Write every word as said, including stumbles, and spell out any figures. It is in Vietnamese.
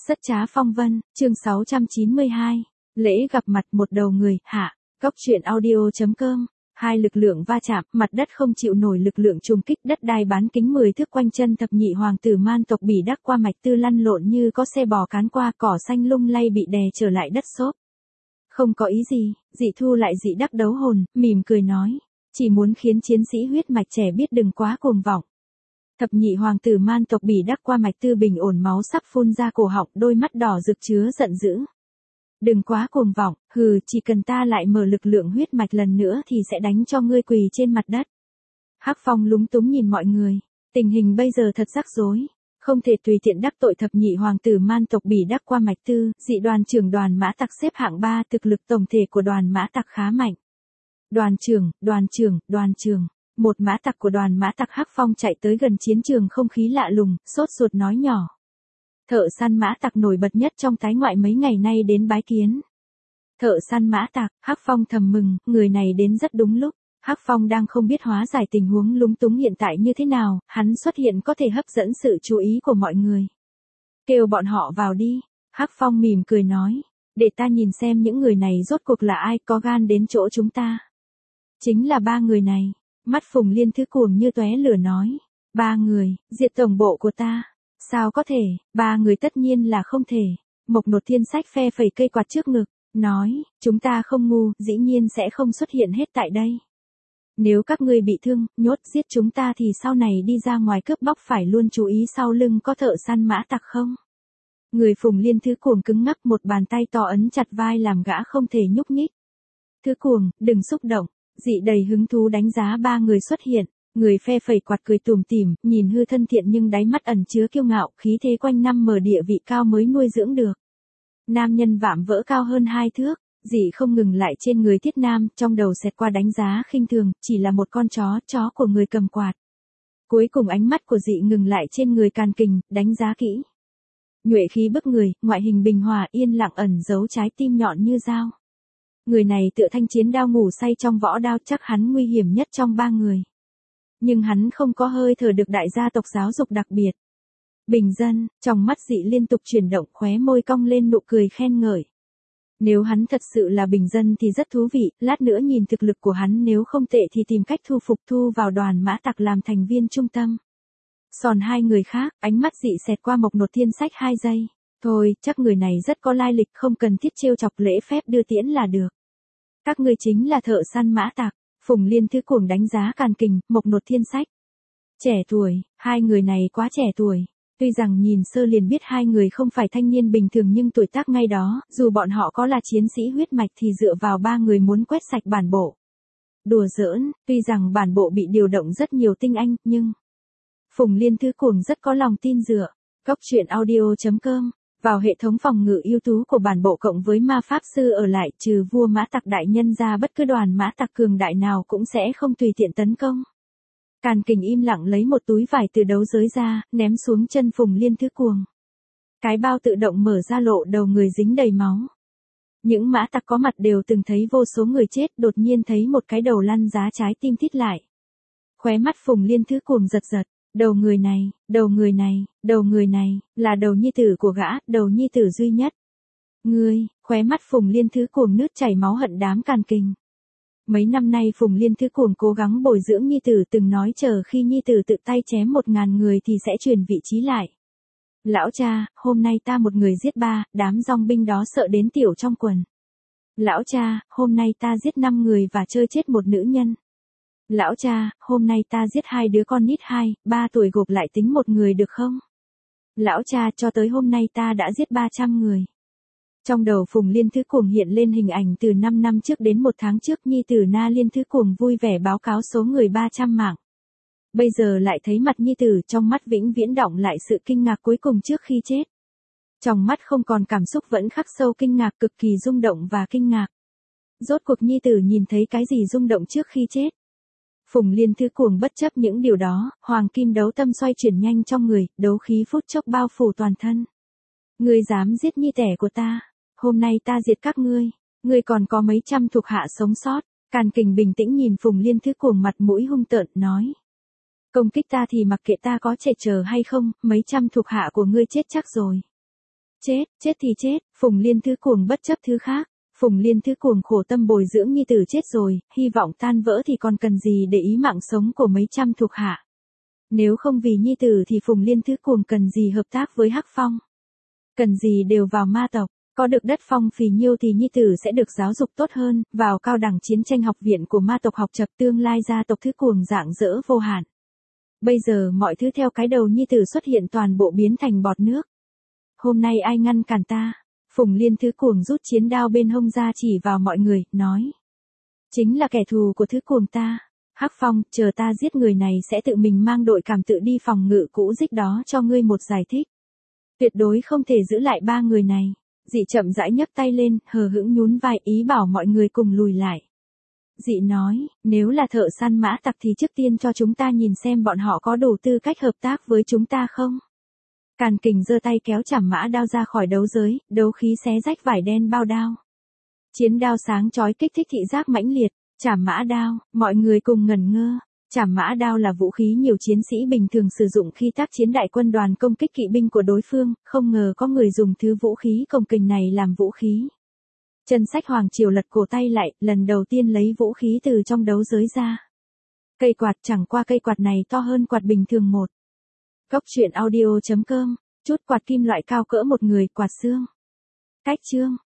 Rất trá phong vân, chương sáu trăm chín mươi hai. Lễ gặp mặt một đầu người, hạ. Góc truyện audio.com. Hai lực lượng va chạm, mặt đất không chịu nổi lực lượng trùng kích, đất đai bán kính mười thước quanh chân thập nhị hoàng tử man tộc Bỉ Đắc qua mạch tư lăn lộn như có xe bò cán qua, cỏ xanh lung lay bị đè trở lại đất xốp. Không có ý gì, Dị Thu lại Dị Đắc đấu hồn, mỉm cười nói. Chỉ muốn khiến chiến sĩ huyết mạch trẻ biết đừng quá cuồng vọng. Thập nhị hoàng tử man tộc Bỉ Đắc qua mạch tư bình ổn máu sắp phun ra cổ họng, đôi mắt đỏ rực chứa giận dữ. Đừng quá cuồng vọng, hừ, chỉ cần ta lại mở lực lượng huyết mạch lần nữa thì sẽ đánh cho ngươi quỳ trên mặt đất. Hắc Phong lúng túng nhìn mọi người, tình hình bây giờ thật rắc rối, không thể tùy tiện đắc tội thập nhị hoàng tử man tộc Bỉ Đắc qua mạch tư. Dị đoàn trưởng đoàn mã tặc xếp hạng ba, thực lực tổng thể của đoàn mã tặc khá mạnh. Đoàn trưởng, đoàn trưởng, đoàn trưởng. Một mã tặc của đoàn mã tặc Hắc Phong chạy tới gần chiến trường, không khí lạ lùng, sốt ruột nói nhỏ. Thợ săn mã tặc nổi bật nhất trong tái ngoại mấy ngày nay đến bái kiến. Thợ săn mã tặc, Hắc Phong thầm mừng, người này đến rất đúng lúc. Hắc Phong đang không biết hóa giải tình huống lúng túng hiện tại như thế nào, hắn xuất hiện có thể hấp dẫn sự chú ý của mọi người. Kêu bọn họ vào đi, Hắc Phong mỉm cười nói, để ta nhìn xem những người này rốt cuộc là ai có gan đến chỗ chúng ta. Chính là ba người này. Mắt Phùng Liên Thứ cuồng như tóe lửa nói. Ba người, diệt tổng bộ của ta. Sao có thể, ba người tất nhiên là không thể. Mộc Nột Thiên Sách phe phẩy cây quạt trước ngực, nói, chúng ta không ngu, dĩ nhiên sẽ không xuất hiện hết tại đây. Nếu các ngươi bị thương, nhốt giết chúng ta thì sau này đi ra ngoài cướp bóc phải luôn chú ý sau lưng có thợ săn mã tặc không. Người Phùng Liên Thứ cuồng cứng ngắc, một bàn tay to ấn chặt vai làm gã không thể nhúc nhích. Thứ cuồng, đừng xúc động. Dị đầy hứng thú đánh giá ba người xuất hiện, người phe phẩy quạt cười tủm tỉm, nhìn hư thân thiện nhưng đáy mắt ẩn chứa kiêu ngạo, khí thế quanh năm mở địa vị cao mới nuôi dưỡng được. Nam nhân vạm vỡ cao hơn hai thước, Dị không ngừng lại trên người Thiết Nam, trong đầu xẹt qua đánh giá khinh thường, chỉ là một con chó, chó của người cầm quạt. Cuối cùng ánh mắt của Dị ngừng lại trên người Càn Kình, đánh giá kỹ. Nhuệ khí bức người, ngoại hình bình hòa, yên lặng ẩn giấu trái tim nhọn như dao. Người này tựa thanh chiến đao ngủ say trong võ đao, chắc hắn nguy hiểm nhất trong ba người. Nhưng hắn không có hơi thở được đại gia tộc giáo dục đặc biệt. Bình dân, trong mắt Dị liên tục chuyển động, khóe môi cong lên nụ cười khen ngợi. Nếu hắn thật sự là bình dân thì rất thú vị, lát nữa nhìn thực lực của hắn, nếu không tệ thì tìm cách thu phục thu vào đoàn mã tặc làm thành viên trung tâm. Còn hai người khác, ánh mắt Dị xẹt qua Mộc Nột Thiên Sách hai giây. Thôi, chắc người này rất có lai lịch, không cần thiết trêu chọc, lễ phép đưa tiễn là được. Các ngươi chính là thợ săn mã tặc. Phùng Liên Thứ cuồng đánh giá Càn Kình, Mộc Nột Thiên Sách. Trẻ tuổi, hai người này quá trẻ tuổi. Tuy rằng nhìn sơ liền biết hai người không phải thanh niên bình thường nhưng tuổi tác ngay đó, dù bọn họ có là chiến sĩ huyết mạch thì dựa vào ba người muốn quét sạch bản bộ. Đùa giỡn, tuy rằng bản bộ bị điều động rất nhiều tinh anh, nhưng Phùng Liên Thứ cuồng rất có lòng tin dựa. Góc truyện audio.com. Vào hệ thống phòng ngự ưu tú của bản bộ cộng với ma pháp sư ở lại, trừ vua mã tặc đại nhân ra, bất cứ đoàn mã tặc cường đại nào cũng sẽ không tùy tiện tấn công. Càn Kình im lặng lấy một túi vải từ đấu giới ra, ném xuống chân Phùng Liên Thứ cuồng. Cái bao tự động mở ra, lộ đầu người dính đầy máu. Những mã tặc có mặt đều từng thấy vô số người chết, đột nhiên thấy một cái đầu lăn giá, trái tim thít lại. Khóe mắt Phùng Liên Thứ cuồng giật giật. Đầu người này, đầu người này, đầu người này, là đầu nhi tử của gã, đầu nhi tử duy nhất. Ngươi, khóe mắt Phùng Liên Thứ cuồng nước chảy máu hận đám Càn Kình. Mấy năm nay Phùng Liên Thứ cuồng cố gắng bồi dưỡng nhi tử, từng nói chờ khi nhi tử tự tay chém một ngàn người thì sẽ truyền vị trí lại. Lão cha, hôm nay ta một người giết ba, đám dòng binh đó sợ đến tiểu trong quần. Lão cha, hôm nay ta giết năm người và chơi chết một nữ nhân. Lão cha, hôm nay ta giết hai đứa con nít hai, ba tuổi gộp lại tính một người được không? Lão cha, cho tới hôm nay ta đã giết ba trăm người. Trong đầu Phùng Liên Thứ cuồng hiện lên hình ảnh từ năm năm trước đến một tháng trước, nhi tử Na Liên Thứ cuồng vui vẻ báo cáo số người ba trăm mạng. Bây giờ lại thấy mặt nhi tử, trong mắt vĩnh viễn đọng lại sự kinh ngạc cuối cùng trước khi chết. Trong mắt không còn cảm xúc, vẫn khắc sâu kinh ngạc, cực kỳ rung động và kinh ngạc. Rốt cuộc nhi tử nhìn thấy cái gì rung động trước khi chết? Phùng Liên Thứ cuồng bất chấp những điều đó, hoàng kim đấu tâm xoay chuyển nhanh trong người, đấu khí phút chốc bao phủ toàn thân. Ngươi dám giết nhi tẻ của ta, hôm nay ta diệt các ngươi, ngươi còn có mấy trăm thuộc hạ sống sót. Càn Kình bình tĩnh nhìn Phùng Liên Thứ cuồng, mặt mũi hung tợn, nói. Công kích ta thì mặc kệ ta có trẻ chờ hay không, mấy trăm thuộc hạ của ngươi chết chắc rồi. Chết, chết thì chết, Phùng Liên Thứ Cuồng bất chấp thứ khác. Phùng Liên Thứ Cuồng khổ tâm bồi dưỡng nhi tử chết rồi, hy vọng tan vỡ thì còn cần gì để ý mạng sống của mấy trăm thuộc hạ. Nếu không vì nhi tử thì Phùng Liên Thứ Cuồng cần gì hợp tác với Hắc Phong. Cần gì đều vào ma tộc, có được đất phong phì nhiêu thì nhi tử sẽ được giáo dục tốt hơn, vào cao đẳng chiến tranh học viện của ma tộc học tập tương lai gia tộc Thứ Cuồng rạng rỡ vô hạn. Bây giờ mọi thứ theo cái đầu nhi tử xuất hiện toàn bộ biến thành bọt nước. Hôm nay ai ngăn cản ta? Phùng Liên Thứ Cuồng rút chiến đao bên hông ra chỉ vào mọi người, nói. Chính là kẻ thù của Thứ Cuồng ta. Hắc Phong, chờ ta giết người này sẽ tự mình mang đội cảm tự đi phòng ngự cũ dích đó cho ngươi một giải thích. Tuyệt đối không thể giữ lại ba người này. Dị chậm rãi nhấc tay lên, hờ hững nhún vai ý bảo mọi người cùng lùi lại. Dị nói, nếu là thợ săn mã tặc thì trước tiên cho chúng ta nhìn xem bọn họ có đủ tư cách hợp tác với chúng ta không. Càn Kình giơ tay kéo chảm mã đao ra khỏi đấu giới, đấu khí xé rách vải đen bao đao. Chiến đao sáng chói kích thích thị giác mãnh liệt, chảm mã đao, mọi người cùng ngẩn ngơ. Chảm mã đao là vũ khí nhiều chiến sĩ bình thường sử dụng khi tác chiến đại quân đoàn công kích kỵ binh của đối phương, không ngờ có người dùng thứ vũ khí công kình này làm vũ khí. Chân Sách Hoàng Triều lật cổ tay lại, lần đầu tiên lấy vũ khí từ trong đấu giới ra. Cây quạt, chẳng qua cây quạt này to hơn quạt bình thường một. Góc truyện audio chấm com, chút quạt kim loại cao cỡ một người, quạt xương. Cách chương.